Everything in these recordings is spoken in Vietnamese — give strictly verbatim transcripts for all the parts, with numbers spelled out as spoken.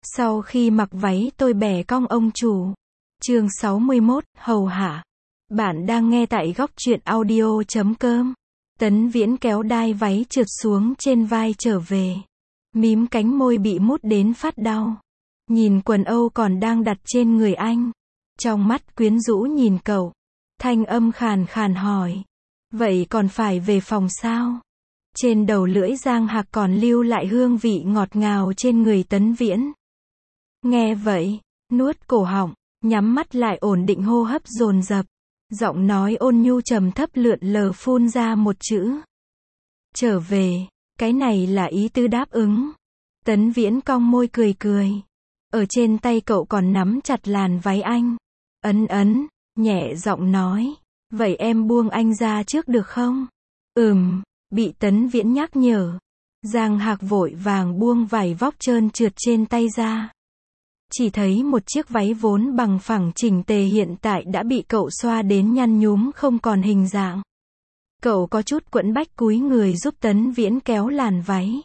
Sau khi mặc váy tôi bẻ cong ông chủ. Chương sáu mươi mốt, hầu hạ. Bạn đang nghe tại góc truyện audio chấm com. Tấn Viễn kéo đai váy trượt xuống trên vai trở về. Mím cánh môi bị mút đến phát đau. Nhìn quần âu còn đang đặt trên người anh. Trong mắt quyến rũ nhìn cậu. Thanh âm khàn khàn hỏi. Vậy còn phải về phòng sao? Trên đầu lưỡi Giang Hạc còn lưu lại hương vị ngọt ngào trên người Tấn Viễn. Nghe vậy, nuốt cổ họng, nhắm mắt lại ổn định hô hấp dồn dập. Giọng nói ôn nhu trầm thấp lượn lờ phun ra một chữ. Trở về, cái này là ý tứ đáp ứng. Tấn Viễn cong môi cười cười. Ở trên tay cậu còn nắm chặt làn váy anh. Ấn ấn, nhẹ giọng nói. Vậy em buông anh ra trước được không? Ừm, bị Tấn Viễn nhắc nhở. Giang Hạc vội vàng buông vải vóc trơn trượt trên tay ra. Chỉ thấy một chiếc váy vốn bằng phẳng chỉnh tề hiện tại đã bị cậu xoa đến nhăn nhúm không còn hình dạng. Cậu có chút quẫn bách cúi người giúp Tấn Viễn kéo làn váy.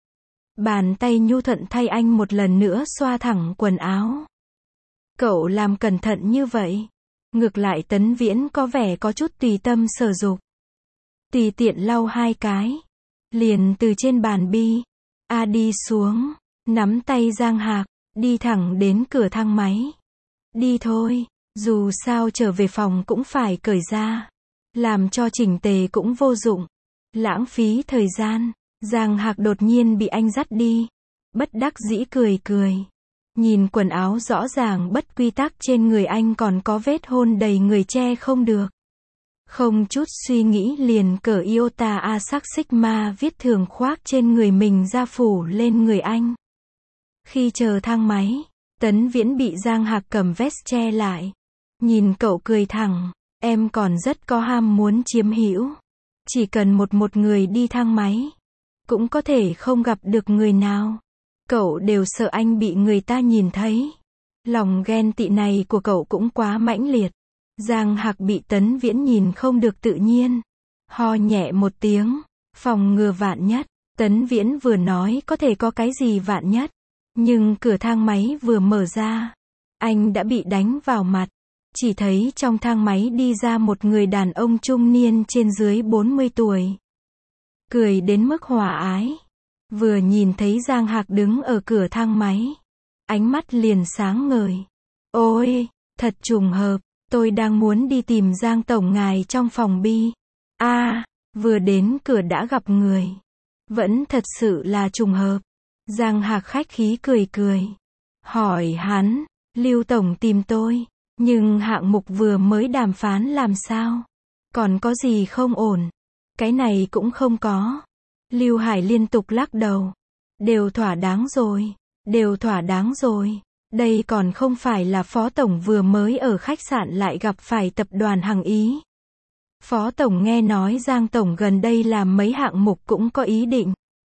Bàn tay nhu thuận thay anh một lần nữa xoa thẳng quần áo. Cậu làm cẩn thận như vậy. Ngược lại Tấn Viễn có vẻ có chút tùy tâm sở dục. Tùy tiện lau hai cái. Liền từ trên bàn bi. A đi xuống. Nắm tay Giang Hạc. Đi thẳng đến cửa thang máy. Đi thôi. Dù sao trở về phòng cũng phải cởi ra. Làm cho chỉnh tề cũng vô dụng. Lãng phí thời gian. Giang Hạc đột nhiên bị anh dắt đi. Bất đắc dĩ cười cười. Nhìn quần áo rõ ràng bất quy tắc trên người anh còn có vết hôn đầy người che không được. Không chút suy nghĩ liền cởi Iota A sắc Sigma viết thường khoác trên người mình ra phủ lên người anh. Khi chờ thang máy, Tấn Viễn bị Giang Hạc cầm vest che lại. Nhìn cậu cười thẳng, em còn rất có ham muốn chiếm hữu. Chỉ cần một một người đi thang máy, cũng có thể không gặp được người nào. Cậu đều sợ anh bị người ta nhìn thấy. Lòng ghen tị này của cậu cũng quá mãnh liệt. Giang Hạc bị Tấn Viễn nhìn không được tự nhiên. Ho nhẹ một tiếng, phòng ngừa vạn nhất. Tấn Viễn vừa nói có thể có cái gì vạn nhất. Nhưng cửa thang máy vừa mở ra, anh đã bị đánh vào mặt. Chỉ thấy trong thang máy đi ra một người đàn ông trung niên trên dưới bốn mươi tuổi. Cười đến mức hòa ái. Vừa nhìn thấy Giang Hạc đứng ở cửa thang máy, ánh mắt liền sáng ngời. Ôi, thật trùng hợp, tôi đang muốn đi tìm Giang tổng ngài trong phòng bi. A, à, vừa đến cửa đã gặp người. Vẫn thật sự là trùng hợp. Giang Hạc khách khí cười cười. Hỏi hắn, Lưu tổng tìm tôi, nhưng hạng mục vừa mới đàm phán làm sao? Còn có gì không ổn? Cái này cũng không có. Lưu Hải liên tục lắc đầu. Đều thỏa đáng rồi, đều thỏa đáng rồi. Đây còn không phải là Phó Tổng vừa mới ở khách sạn lại gặp phải tập đoàn Hằng Ý. Phó Tổng nghe nói Giang Tổng gần đây làm mấy hạng mục cũng có ý định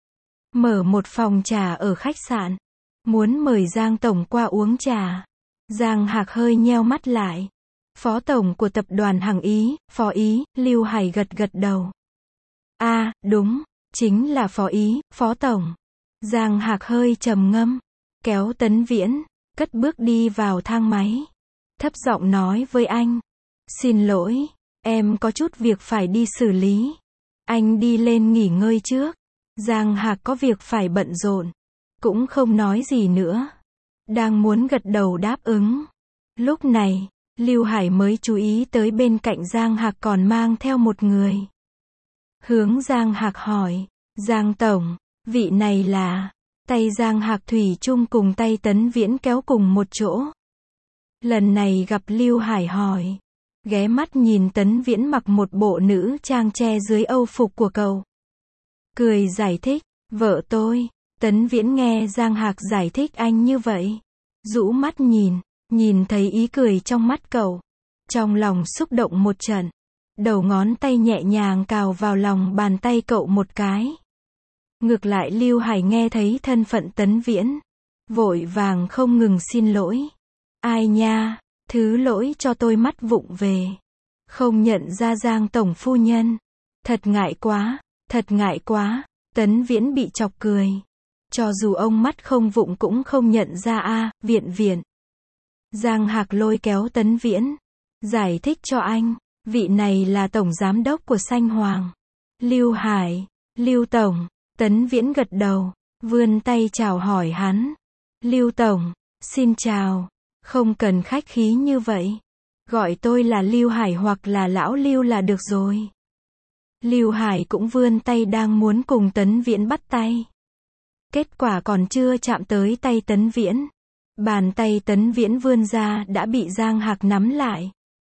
mở một phòng trà ở khách sạn. Muốn mời Giang Tổng qua uống trà. Giang Hạc hơi nheo mắt lại. Phó Tổng của tập đoàn Hằng Ý, Phó Ý, Lưu Hải gật gật đầu. A, à, đúng, chính là Phó Ý, Phó Tổng. Giang Hạc hơi trầm ngâm, kéo Tấn Viễn, cất bước đi vào thang máy. Thấp giọng nói với anh. Xin lỗi, em có chút việc phải đi xử lý. Anh đi lên nghỉ ngơi trước. Giang Hạc có việc phải bận rộn. Cũng không nói gì nữa. Đang muốn gật đầu đáp ứng. Lúc này, Lưu Hải mới chú ý tới bên cạnh Giang Hạc còn mang theo một người. Hướng Giang Hạc hỏi. Giang Tổng, vị này là... Tay Giang Hạc thủy chung cùng tay Tấn Viễn kéo cùng một chỗ. Lần này gặp Lưu Hải hỏi. Ghé mắt nhìn Tấn Viễn mặc một bộ nữ trang che dưới âu phục của cậu. Cười giải thích. Vợ tôi. Tấn Viễn nghe Giang Hạc giải thích anh như vậy. Rũ mắt nhìn. Nhìn thấy ý cười trong mắt cậu. Trong lòng xúc động một trận. Đầu ngón tay nhẹ nhàng cào vào lòng bàn tay cậu một cái. Ngược lại Lưu Hải nghe thấy thân phận Tấn Viễn. Vội vàng không ngừng xin lỗi. Ai nha, thứ lỗi cho tôi mắt vụng về. Không nhận ra Giang tổng phu nhân. Thật ngại quá, thật ngại quá. Tấn Viễn bị chọc cười. Cho dù ông mắt không vụng cũng không nhận ra a, Viện Viện. Giang Hạc lôi kéo Tấn Viễn. Giải thích cho anh, vị này là tổng giám đốc của Sanh Hoàng. Lưu Hải, Lưu Tổng. Tấn Viễn gật đầu, vươn tay chào hỏi hắn. Lưu Tổng, xin chào, không cần khách khí như vậy. Gọi tôi là Lưu Hải hoặc là Lão Lưu là được rồi. Lưu Hải cũng vươn tay đang muốn cùng Tấn Viễn bắt tay. Kết quả còn chưa chạm tới tay Tấn Viễn. Bàn tay Tấn Viễn vươn ra đã bị Giang Hạc nắm lại.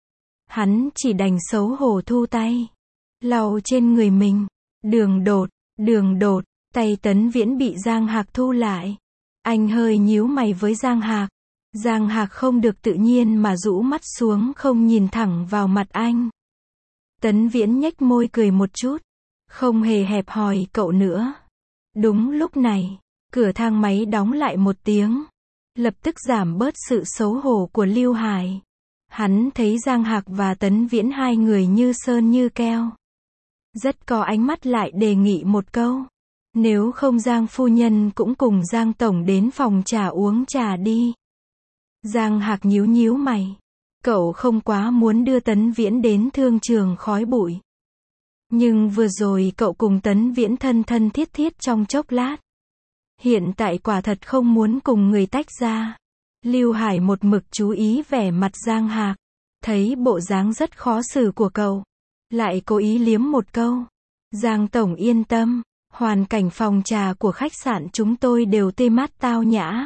Hắn chỉ đành xấu hổ thu tay. Lau trên người mình. Đường Đột, Đường Đột, tay Tấn Viễn bị Giang Hạc thu lại. Anh hơi nhíu mày với Giang Hạc. Giang Hạc không được tự nhiên mà rũ mắt xuống không nhìn thẳng vào mặt anh. Tấn Viễn nhếch môi cười một chút. Không hề hẹp hòi cậu nữa. Đúng lúc này, cửa thang máy đóng lại một tiếng. Lập tức giảm bớt sự xấu hổ của Lưu Hải. Hắn thấy Giang Hạc và Tấn Viễn hai người như sơn như keo. Rất có ánh mắt lại đề nghị một câu. Nếu không Giang phu nhân cũng cùng Giang tổng đến phòng trà uống trà đi. Giang Hạc nhíu nhíu mày. Cậu không quá muốn đưa Tấn Viễn đến thương trường khói bụi. Nhưng vừa rồi cậu cùng Tấn Viễn thân thân thiết thiết trong chốc lát. Hiện tại quả thật không muốn cùng người tách ra. Lưu Hải một mực chú ý vẻ mặt Giang Hạc. Thấy bộ dáng rất khó xử của cậu. Lại cố ý liếm một câu. Giang tổng yên tâm. Hoàn cảnh phòng trà của khách sạn chúng tôi đều tê mát tao nhã.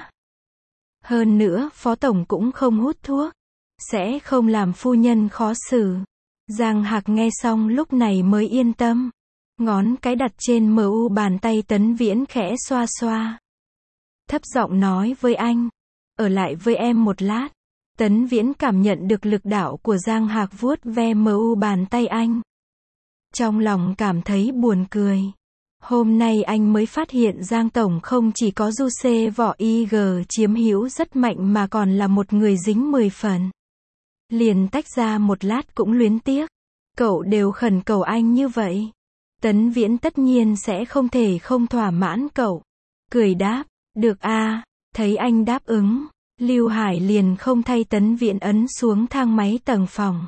Hơn nữa, phó tổng cũng không hút thuốc. Sẽ không làm phu nhân khó xử. Giang Hạc nghe xong lúc này mới yên tâm. Ngón cái đặt trên mờ u bàn tay Tấn Viễn khẽ xoa xoa. Thấp giọng nói với anh. Ở lại với em một lát. Tấn Viễn cảm nhận được lực đạo của Giang Hạc vuốt ve mờ u bàn tay anh. Trong lòng cảm thấy buồn cười. Hôm nay anh mới phát hiện Giang tổng không chỉ có du xê võ i giê chiếm hữu rất mạnh mà còn là một người dính mười phần. Liền tách ra một lát cũng luyến tiếc. Cậu đều khẩn cầu anh như vậy. Tấn Viễn tất nhiên sẽ không thể không thỏa mãn cậu. Cười đáp, được a. Thấy anh đáp ứng, Lưu Hải liền không thay Tấn Viễn ấn xuống thang máy tầng phòng.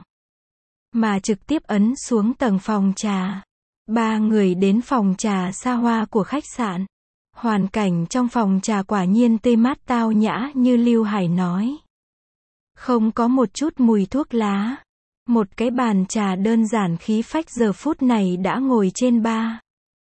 Mà trực tiếp ấn xuống tầng phòng trà. Ba người đến phòng trà xa hoa của khách sạn. Hoàn cảnh trong phòng trà quả nhiên tê mát tao nhã như Lưu Hải nói. Không có một chút mùi thuốc lá. Một cái bàn trà đơn giản khí phách giờ phút này đã ngồi trên ba.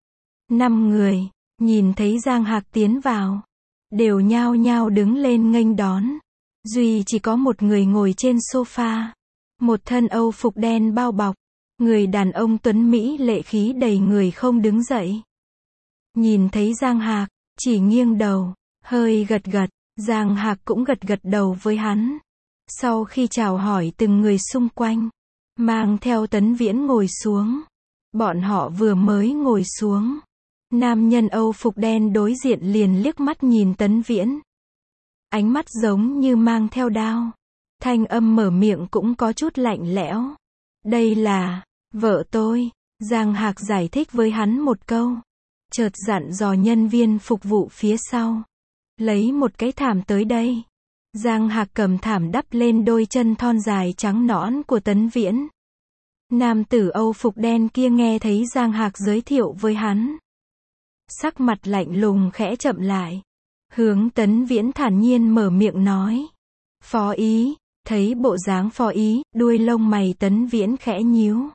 Năm người, nhìn thấy Giang Hạc tiến vào. Đều nhao nhao đứng lên nghênh đón. Duy chỉ có một người ngồi trên sofa. Một thân Âu phục đen bao bọc. Người đàn ông tuấn Mỹ lệ khí đầy người không đứng dậy. Nhìn thấy Giang Hạc, chỉ nghiêng đầu, hơi gật gật. Giang Hạc cũng gật gật đầu với hắn. Sau khi chào hỏi từng người xung quanh, mang theo Tấn Viễn ngồi xuống. Bọn họ vừa mới ngồi xuống. Nam nhân Âu phục đen đối diện liền liếc mắt nhìn Tấn Viễn. Ánh mắt giống như mang theo đao. Thanh âm mở miệng cũng có chút lạnh lẽo. Đây là vợ tôi. Giang Hạc giải thích với hắn một câu. Chợt dặn dò nhân viên phục vụ phía sau. Lấy một cái thảm tới đây. Giang Hạc cầm thảm đắp lên đôi chân thon dài trắng nõn của Tấn Viễn. Nam tử Âu phục đen kia nghe thấy Giang Hạc giới thiệu với hắn. Sắc mặt lạnh lùng khẽ chậm lại. Hướng Tấn Viễn thản nhiên mở miệng nói. Phó ý. Thấy bộ dáng phó ý, đuôi lông mày Tấn Viễn khẽ nhíu.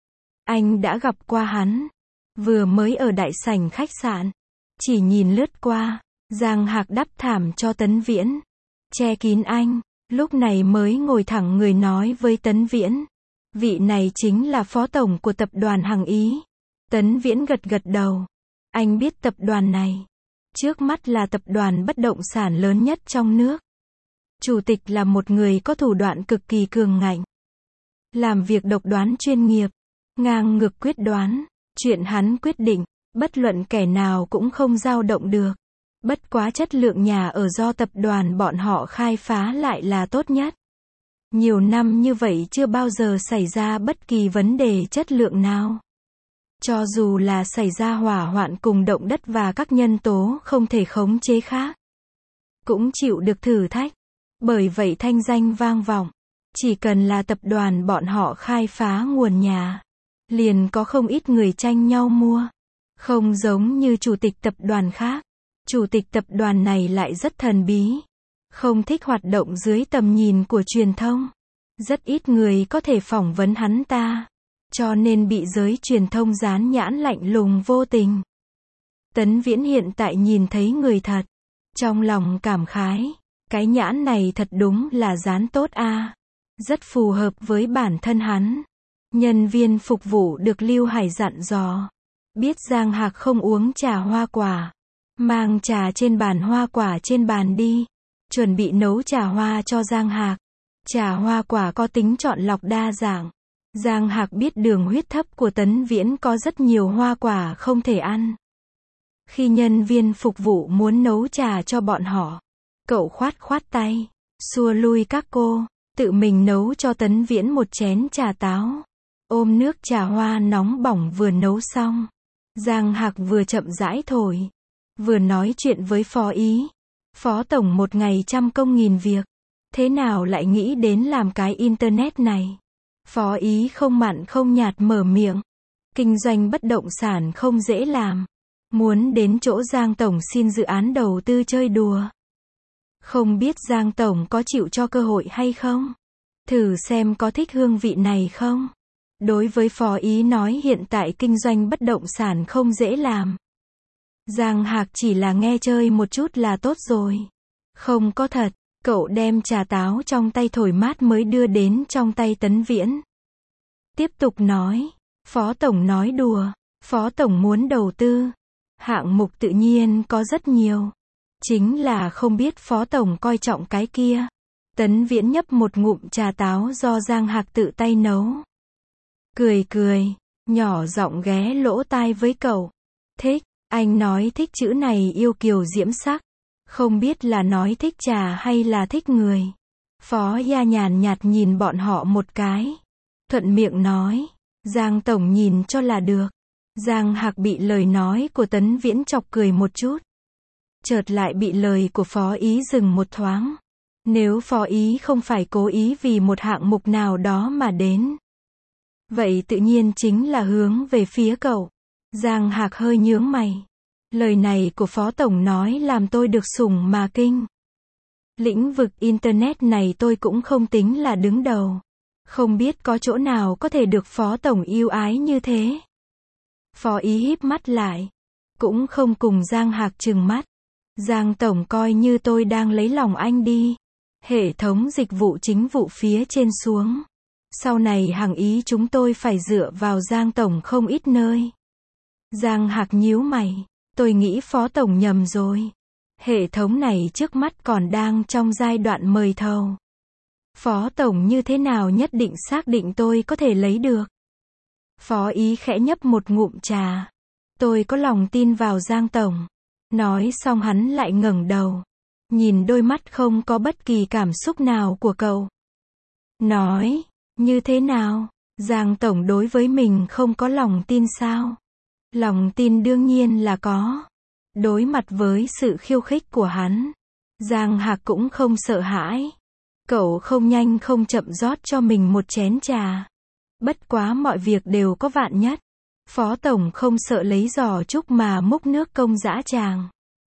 Anh đã gặp qua hắn. Vừa mới ở đại sảnh khách sạn. Chỉ nhìn lướt qua. Giang Hạc đắp thảm cho Tấn Viễn. Che kín anh. Lúc này mới ngồi thẳng người nói với Tấn Viễn. Vị này chính là phó tổng của tập đoàn Hằng Ý. Tấn Viễn gật gật đầu. Anh biết tập đoàn này. Trước mắt là tập đoàn bất động sản lớn nhất trong nước. Chủ tịch là một người có thủ đoạn cực kỳ cường ngạnh. Làm việc độc đoán chuyên nghiệp. Ngang ngược quyết đoán. Chuyện hắn quyết định, bất luận kẻ nào cũng không dao động được. Bất quá chất lượng nhà ở do tập đoàn bọn họ khai phá lại là tốt nhất. Nhiều năm như vậy chưa bao giờ xảy ra bất kỳ vấn đề chất lượng nào. Cho dù là xảy ra hỏa hoạn cùng động đất và các nhân tố không thể khống chế khác, cũng chịu được thử thách. Bởi vậy thanh danh vang vọng. Chỉ cần là tập đoàn bọn họ khai phá nguồn nhà, liền có không ít người tranh nhau mua. Không giống như chủ tịch tập đoàn khác. Chủ tịch tập đoàn này lại rất thần bí. Không thích hoạt động dưới tầm nhìn của truyền thông. Rất ít người có thể phỏng vấn hắn ta. Cho nên bị giới truyền thông dán nhãn lạnh lùng vô tình. Tấn Viễn hiện tại nhìn thấy người thật. Trong lòng cảm khái. Cái nhãn này thật đúng là dán tốt a. Rất phù hợp với bản thân hắn. Nhân viên phục vụ được Lưu Hải dặn dò. Biết Giang Hạc không uống trà hoa quả. Mang trà trên bàn hoa quả trên bàn đi. Chuẩn bị nấu trà hoa cho Giang Hạc. Trà hoa quả có tính chọn lọc đa dạng. Giang Hạc biết đường huyết thấp của Tấn Viễn có rất nhiều hoa quả không thể ăn. Khi nhân viên phục vụ muốn nấu trà cho bọn họ, cậu khoát khoát tay, xua lui các cô, tự mình nấu cho Tấn Viễn một chén trà táo. Ôm nước trà hoa nóng bỏng vừa nấu xong. Giang Hạc vừa chậm rãi thổi, vừa nói chuyện với Phó Ý. Phó Tổng một ngày trăm công nghìn việc. Thế nào lại nghĩ đến làm cái internet này? Phó Ý không mặn không nhạt mở miệng. Kinh doanh bất động sản không dễ làm. Muốn đến chỗ Giang Tổng xin dự án đầu tư chơi đùa. Không biết Giang Tổng có chịu cho cơ hội hay không? Thử xem có thích hương vị này không? Đối với Phó Ý nói hiện tại kinh doanh bất động sản không dễ làm. Giang Hạc chỉ là nghe chơi một chút là tốt rồi. Không có thật, cậu đem trà táo trong tay thổi mát mới đưa đến trong tay Tấn Viễn. Tiếp tục nói, Phó Tổng nói đùa, Phó Tổng muốn đầu tư. Hạng mục tự nhiên có rất nhiều. Chính là không biết Phó Tổng coi trọng cái kia. Tấn Viễn nhấp một ngụm trà táo do Giang Hạc tự tay nấu. Cười cười, nhỏ giọng ghé lỗ tai với cậu. Thích, anh nói thích chữ này yêu kiều diễm sắc. Không biết là nói thích trà hay là thích người. Phó Gia nhàn nhạt nhìn bọn họ một cái. Thuận miệng nói, Giang Tổng nhìn cho là được. Giang Hạc bị lời nói của Tấn Viễn chọc cười một chút. Chợt lại bị lời của Phó Ý dừng một thoáng. Nếu Phó Ý không phải cố ý vì một hạng mục nào đó mà đến, vậy tự nhiên chính là hướng về phía cậu. Giang Hạc hơi nhướng mày. Lời này của Phó Tổng nói làm tôi được sủng mà kinh. Lĩnh vực Internet này tôi cũng không tính là đứng đầu. Không biết có chỗ nào có thể được Phó Tổng yêu ái như thế. Phó Ý híp mắt lại. Cũng không cùng Giang Hạc trừng mắt. Giang Tổng coi như tôi đang lấy lòng anh đi. Hệ thống dịch vụ chính vụ phía trên xuống. Sau này hàng ý chúng tôi phải dựa vào Giang Tổng không ít nơi. Giang Hạc nhíu mày. Tôi nghĩ Phó Tổng nhầm rồi. Hệ thống này trước mắt còn đang trong giai đoạn mời thầu. Phó Tổng như thế nào nhất định xác định tôi có thể lấy được. Phó Ý khẽ nhấp một ngụm trà. Tôi có lòng tin vào Giang Tổng. Nói xong hắn lại ngẩng đầu. Nhìn đôi mắt không có bất kỳ cảm xúc nào của cậu. Nói, như thế nào? Giang Tổng đối với mình không có lòng tin sao? Lòng tin đương nhiên là có. Đối mặt với sự khiêu khích của hắn, Giang Hạc cũng không sợ hãi. Cậu không nhanh không chậm rót cho mình một chén trà. Bất quá mọi việc đều có vạn nhất. Phó Tổng không sợ lấy giò trúc mà múc nước công dã tràng.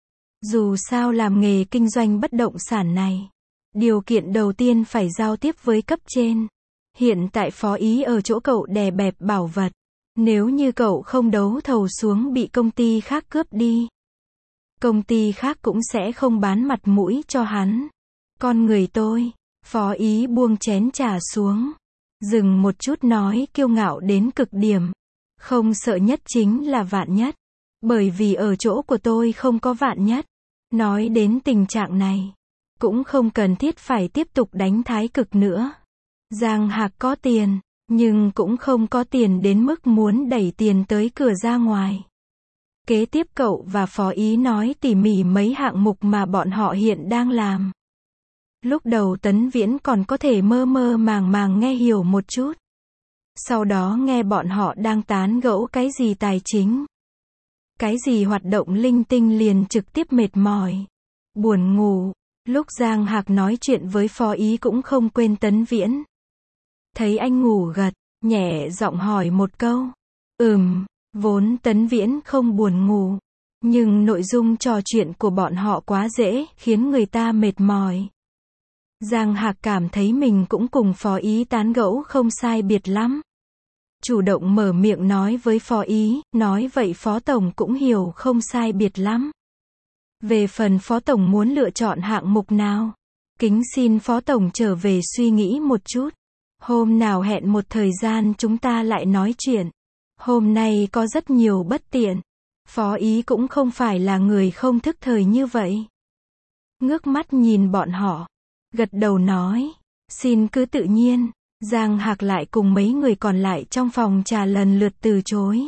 Dù sao làm nghề kinh doanh bất động sản này, điều kiện đầu tiên phải giao tiếp với cấp trên. Hiện tại Phó Ý ở chỗ cậu đè bẹp bảo vật. Nếu như cậu không đấu thầu xuống bị công ty khác cướp đi, công ty khác cũng sẽ không bán mặt mũi cho hắn. Con người tôi, Phó Ý buông chén trà xuống. Dừng một chút nói kiêu ngạo đến cực điểm. Không sợ nhất chính là vạn nhất. Bởi vì ở chỗ của tôi không có vạn nhất. Nói đến tình trạng này, cũng không cần thiết phải tiếp tục đánh thái cực nữa. Giang Hạc có tiền, nhưng cũng không có tiền đến mức muốn đẩy tiền tới cửa ra ngoài. Kế tiếp cậu và Phó Ý nói tỉ mỉ mấy hạng mục mà bọn họ hiện đang làm. Lúc đầu Tấn Viễn còn có thể mơ mơ màng màng nghe hiểu một chút. Sau đó nghe bọn họ đang tán gẫu cái gì tài chính, cái gì hoạt động linh tinh liền trực tiếp mệt mỏi, buồn ngủ. Lúc Giang Hạc nói chuyện với Phó Ý cũng không quên Tấn Viễn. Thấy anh ngủ gật, nhẹ giọng hỏi một câu. Ừm, vốn Tấn Viễn không buồn ngủ, nhưng nội dung trò chuyện của bọn họ quá dễ, khiến người ta mệt mỏi. Giang Hạc cảm thấy mình cũng cùng Phó Ý tán gẫu không sai biệt lắm. Chủ động mở miệng nói với Phó Ý, nói vậy Phó Tổng cũng hiểu không sai biệt lắm. Về phần Phó Tổng muốn lựa chọn hạng mục nào, kính xin Phó Tổng trở về suy nghĩ một chút. Hôm nào hẹn một thời gian chúng ta lại nói chuyện. Hôm nay có rất nhiều bất tiện. Phó Ý cũng không phải là người không thức thời như vậy. Ngước mắt nhìn bọn họ, gật đầu nói, xin cứ tự nhiên. Giang Hạc lại cùng mấy người còn lại trong phòng trà lần lượt từ chối.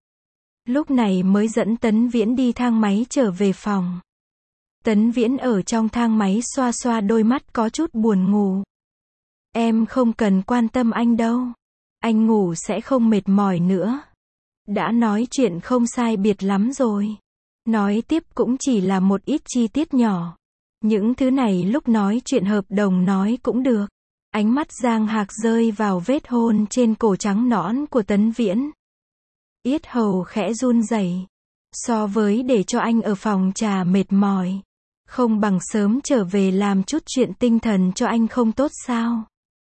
Lúc này mới dẫn Tấn Viễn đi thang máy trở về phòng. Tấn Viễn ở trong thang máy xoa xoa đôi mắt có chút buồn ngủ. Em không cần quan tâm anh đâu. Anh ngủ sẽ không mệt mỏi nữa. Đã nói chuyện không sai biệt lắm rồi. Nói tiếp cũng chỉ là một ít chi tiết nhỏ. Những thứ này lúc nói chuyện hợp đồng nói cũng được. Ánh mắt Giang Hạc rơi vào vết hôn trên cổ trắng nõn của Tấn Viễn. Yết hầu khẽ run rẩy. So với để cho anh ở phòng trà mệt mỏi, không bằng sớm trở về làm chút chuyện tinh thần cho anh không tốt sao?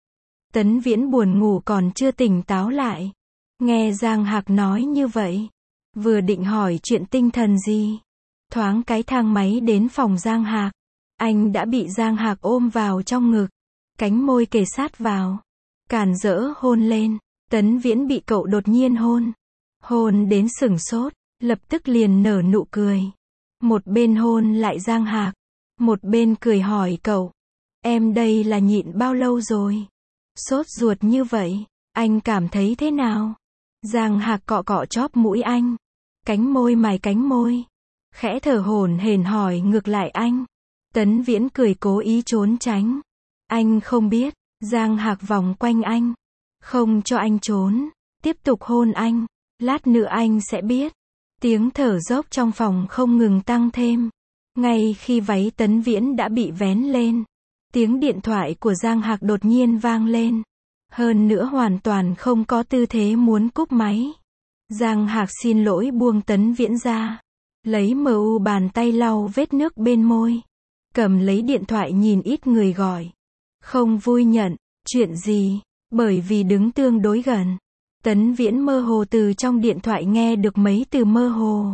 Tấn Viễn buồn ngủ còn chưa tỉnh táo lại. Nghe Giang Hạc nói như vậy, vừa định hỏi chuyện tinh thần gì, thoáng cái thang máy đến phòng Giang Hạc, anh đã bị Giang Hạc ôm vào trong ngực, cánh môi kề sát vào, càn rỡ hôn lên. Tấn Viễn bị cậu đột nhiên hôn, hôn đến sửng sốt, lập tức liền nở nụ cười. Một bên hôn lại Giang Hạc, một bên cười hỏi cậu, em đây là nhịn bao lâu rồi? Sốt ruột như vậy, anh cảm thấy thế nào? Giang Hạc cọ cọ chóp mũi anh, cánh môi mài cánh môi, khẽ thở hổn hển hỏi ngược lại anh. Tấn Viễn cười cố ý trốn tránh. Anh không biết. Giang Hạc vòng quanh anh, không cho anh trốn, tiếp tục hôn anh. Lát nữa anh sẽ biết. Tiếng thở dốc trong phòng không ngừng tăng thêm. Ngay khi váy Tấn Viễn đã bị vén lên, tiếng điện thoại của Giang Hạc đột nhiên vang lên. Hơn nữa hoàn toàn không có tư thế muốn cúp máy. Giang Hạc xin lỗi buông Tấn Viễn ra, lấy mờ u bàn tay lau vết nước bên môi, cầm lấy điện thoại nhìn ít người gọi. Không vui nhận, chuyện gì? Bởi vì đứng tương đối gần, Tấn Viễn mơ hồ từ trong điện thoại nghe được mấy từ mơ hồ.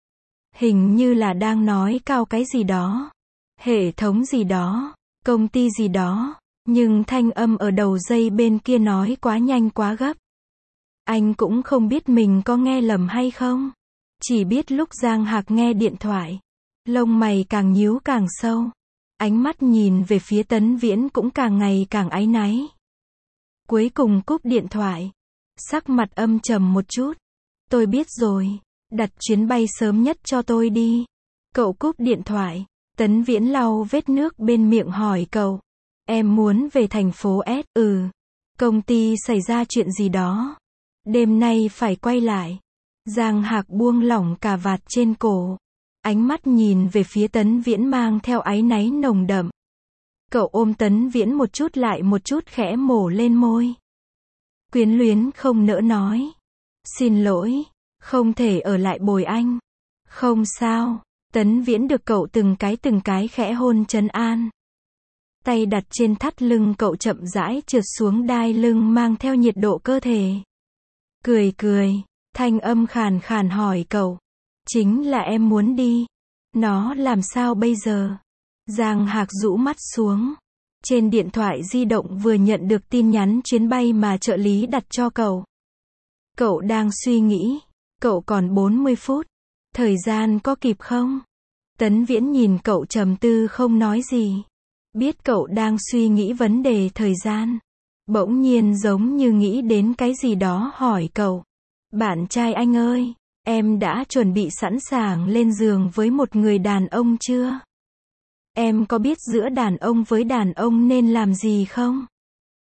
Hình như là đang nói cao cái gì đó, hệ thống gì đó, công ty gì đó, nhưng thanh âm ở đầu dây bên kia nói quá nhanh quá gấp. Anh cũng không biết mình có nghe lầm hay không. Chỉ biết lúc Giang Hạc nghe điện thoại, lông mày càng nhíu càng sâu. Ánh mắt nhìn về phía Tấn Viễn cũng càng ngày càng áy náy. Cuối cùng cúp điện thoại, sắc mặt âm trầm một chút. Tôi biết rồi, đặt chuyến bay sớm nhất cho tôi đi. Cậu cúp điện thoại, Tấn Viễn lau vết nước bên miệng hỏi cậu. Em muốn về thành phố S, ừ. Công ty xảy ra chuyện gì đó. Đêm nay phải quay lại. Giang Hạc buông lỏng cà vạt trên cổ. Ánh mắt nhìn về phía Tấn Viễn mang theo áy náy nồng đậm. Cậu ôm Tấn Viễn một chút lại một chút khẽ mổ lên môi. Quyến luyến không nỡ nói. Xin lỗi, không thể ở lại bồi anh. Không sao. Tấn Viễn được cậu từng cái từng cái khẽ hôn trấn an. Tay đặt trên thắt lưng cậu chậm rãi trượt xuống đai lưng mang theo nhiệt độ cơ thể. Cười cười, thanh âm khàn khàn hỏi cậu. Chính là em muốn đi. Nó làm sao bây giờ? Giang Hạc rũ mắt xuống. Trên điện thoại di động vừa nhận được tin nhắn chuyến bay mà trợ lý đặt cho cậu. Cậu đang suy nghĩ. Cậu còn bốn mươi phút. Thời gian có kịp không? Tấn Viễn nhìn cậu trầm tư không nói gì. Biết cậu đang suy nghĩ vấn đề thời gian. Bỗng nhiên giống như nghĩ đến cái gì đó hỏi cậu. Bạn trai anh ơi, em đã chuẩn bị sẵn sàng lên giường với một người đàn ông chưa? Em có biết giữa đàn ông với đàn ông nên làm gì không?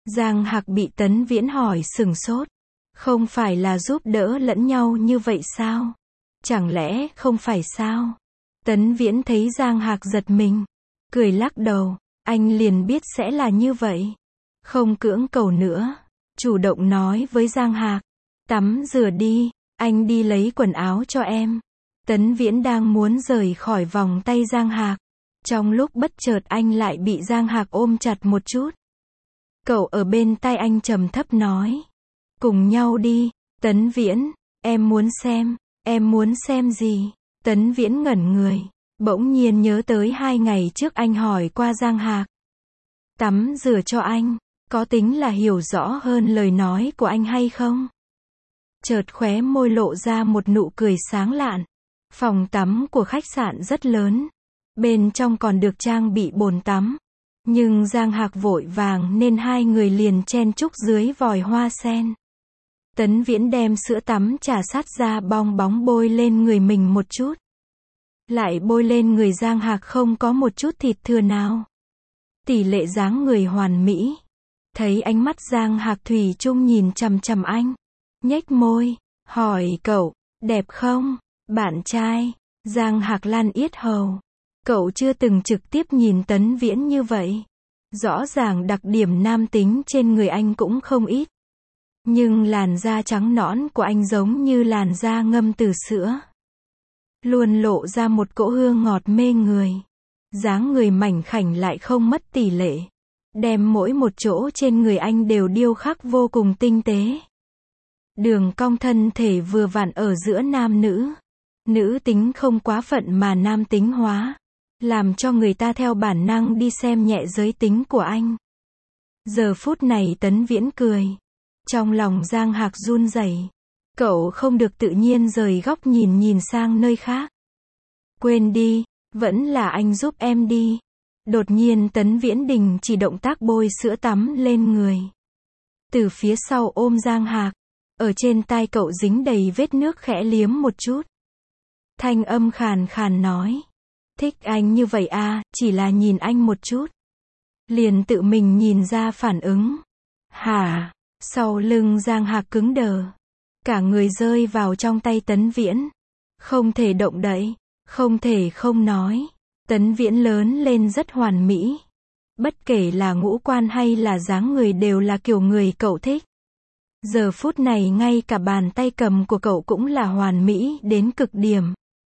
Giang Hạc bị Tấn Viễn hỏi sừng sốt. Không phải là giúp đỡ lẫn nhau như vậy sao? Chẳng lẽ không phải sao? Tấn Viễn thấy Giang Hạc giật mình, cười lắc đầu, anh liền biết sẽ là như vậy. Không cưỡng cầu nữa, chủ động nói với Giang Hạc, tắm rửa đi, anh đi lấy quần áo cho em. Tấn Viễn đang muốn rời khỏi vòng tay Giang Hạc. Trong lúc bất chợt anh lại bị Giang Hạc ôm chặt một chút. Cậu ở bên tai anh trầm thấp nói, cùng nhau đi. Tấn Viễn, em muốn xem, em muốn xem gì? Tấn Viễn ngẩn người, bỗng nhiên nhớ tới hai ngày trước anh hỏi qua Giang Hạc. Tắm rửa cho anh, có tính là hiểu rõ hơn lời nói của anh hay không? Chợt khóe môi lộ ra một nụ cười sáng lạn. Phòng tắm của khách sạn rất lớn, bên trong còn được trang bị bồn tắm. Nhưng Giang Hạc vội vàng nên hai người liền chen chúc dưới vòi hoa sen. Tấn Viễn đem sữa tắm trà sát ra bong bóng bôi lên người mình một chút. Lại bôi lên người Giang Hạc không có một chút thịt thừa nào. Tỷ lệ dáng người hoàn mỹ. Thấy ánh mắt Giang Hạc thủy chung nhìn chằm chằm anh. Nhếch môi, hỏi cậu, đẹp không? Bạn trai. Giang Hạc lan yết hầu. Cậu chưa từng trực tiếp nhìn Tấn Viễn như vậy. Rõ ràng đặc điểm nam tính trên người anh cũng không ít. Nhưng làn da trắng nõn của anh giống như làn da ngâm từ sữa. Luôn lộ ra một cỗ hương ngọt mê người. Dáng người mảnh khảnh lại không mất tỷ lệ. Đem mỗi một chỗ trên người anh đều điêu khắc vô cùng tinh tế. Đường cong thân thể vừa vặn ở giữa nam nữ. Nữ tính không quá phận mà nam tính hóa. Làm cho người ta theo bản năng đi xem nhẹ giới tính của anh. Giờ phút này Tấn Viễn cười. Trong lòng Giang Hạc run rẩy. Cậu không được tự nhiên rời góc nhìn nhìn sang nơi khác. Quên đi, vẫn là anh giúp em đi. Đột nhiên Tấn Viễn đình chỉ động tác bôi sữa tắm lên người. Từ phía sau ôm Giang Hạc. Ở trên tai cậu dính đầy vết nước khẽ liếm một chút. Thanh âm khàn khàn nói. Thích anh như vậy à, chỉ là nhìn anh một chút. Liền tự mình nhìn ra phản ứng. Hả? Sau lưng Giang Hạc cứng đờ. Cả người rơi vào trong tay Tấn Viễn. Không thể động đậy. Không thể không nói. Tấn Viễn lớn lên rất hoàn mỹ. Bất kể là ngũ quan hay là dáng người đều là kiểu người cậu thích. Giờ phút này ngay cả bàn tay cầm của cậu cũng là hoàn mỹ đến cực điểm.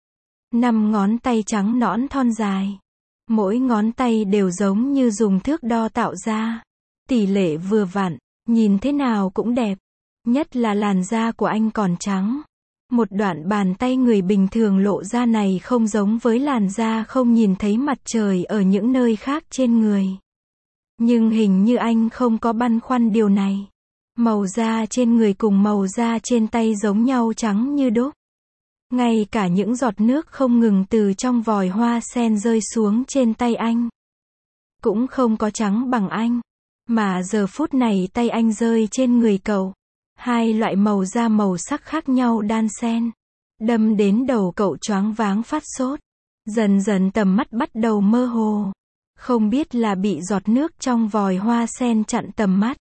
Năm ngón tay trắng nõn thon dài. Mỗi ngón tay đều giống như dùng thước đo tạo ra. Tỷ lệ vừa vặn, nhìn thế nào cũng đẹp. Nhất là làn da của anh còn trắng. Một đoạn bàn tay người bình thường lộ ra này không giống với làn da không nhìn thấy mặt trời ở những nơi khác trên người. Nhưng hình như anh không có băn khoăn điều này. Màu da trên người cùng màu da trên tay giống nhau trắng như đúc. Ngay cả những giọt nước không ngừng từ trong vòi hoa sen rơi xuống trên tay anh. Cũng không có trắng bằng anh. Mà giờ phút này tay anh rơi trên người cậu. Hai loại màu da màu sắc khác nhau đan xen. Đâm đến đầu cậu choáng váng phát sốt. Dần dần tầm mắt bắt đầu mơ hồ. Không biết là bị giọt nước trong vòi hoa sen chặn tầm mắt.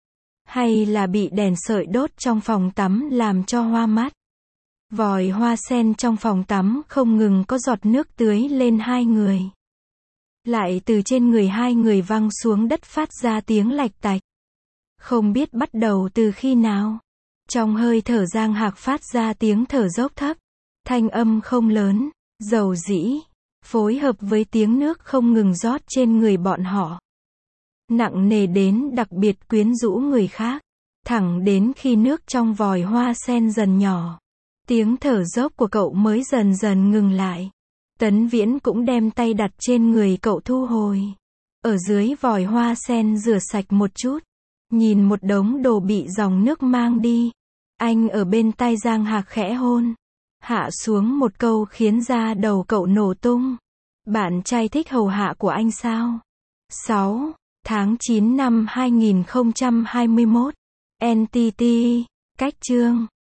Hay là bị đèn sợi đốt trong phòng tắm làm cho hoa mắt. Vòi hoa sen trong phòng tắm không ngừng có giọt nước tưới lên hai người. Lại từ trên người hai người văng xuống đất phát ra tiếng lạch tạch. Không biết bắt đầu từ khi nào. Trong hơi thở Giang Hạc phát ra tiếng thở dốc thấp. Thanh âm không lớn, dầu dĩ. Phối hợp với tiếng nước không ngừng rót trên người bọn họ. Nặng nề đến đặc biệt quyến rũ người khác. Thẳng đến khi nước trong vòi hoa sen dần nhỏ. Tiếng thở dốc của cậu mới dần dần ngừng lại. Tấn Viễn cũng đem tay đặt trên người cậu thu hồi. Ở dưới vòi hoa sen rửa sạch một chút. Nhìn một đống đồ bị dòng nước mang đi. Anh ở bên tai Giang Hạc khẽ hôn. Hạ xuống một câu khiến da đầu cậu nổ tung. Bạn trai thích hầu hạ của anh sao? sáu tháng chín năm hai nghìn không trăm hai mươi mốt. en tê tê. Cách chương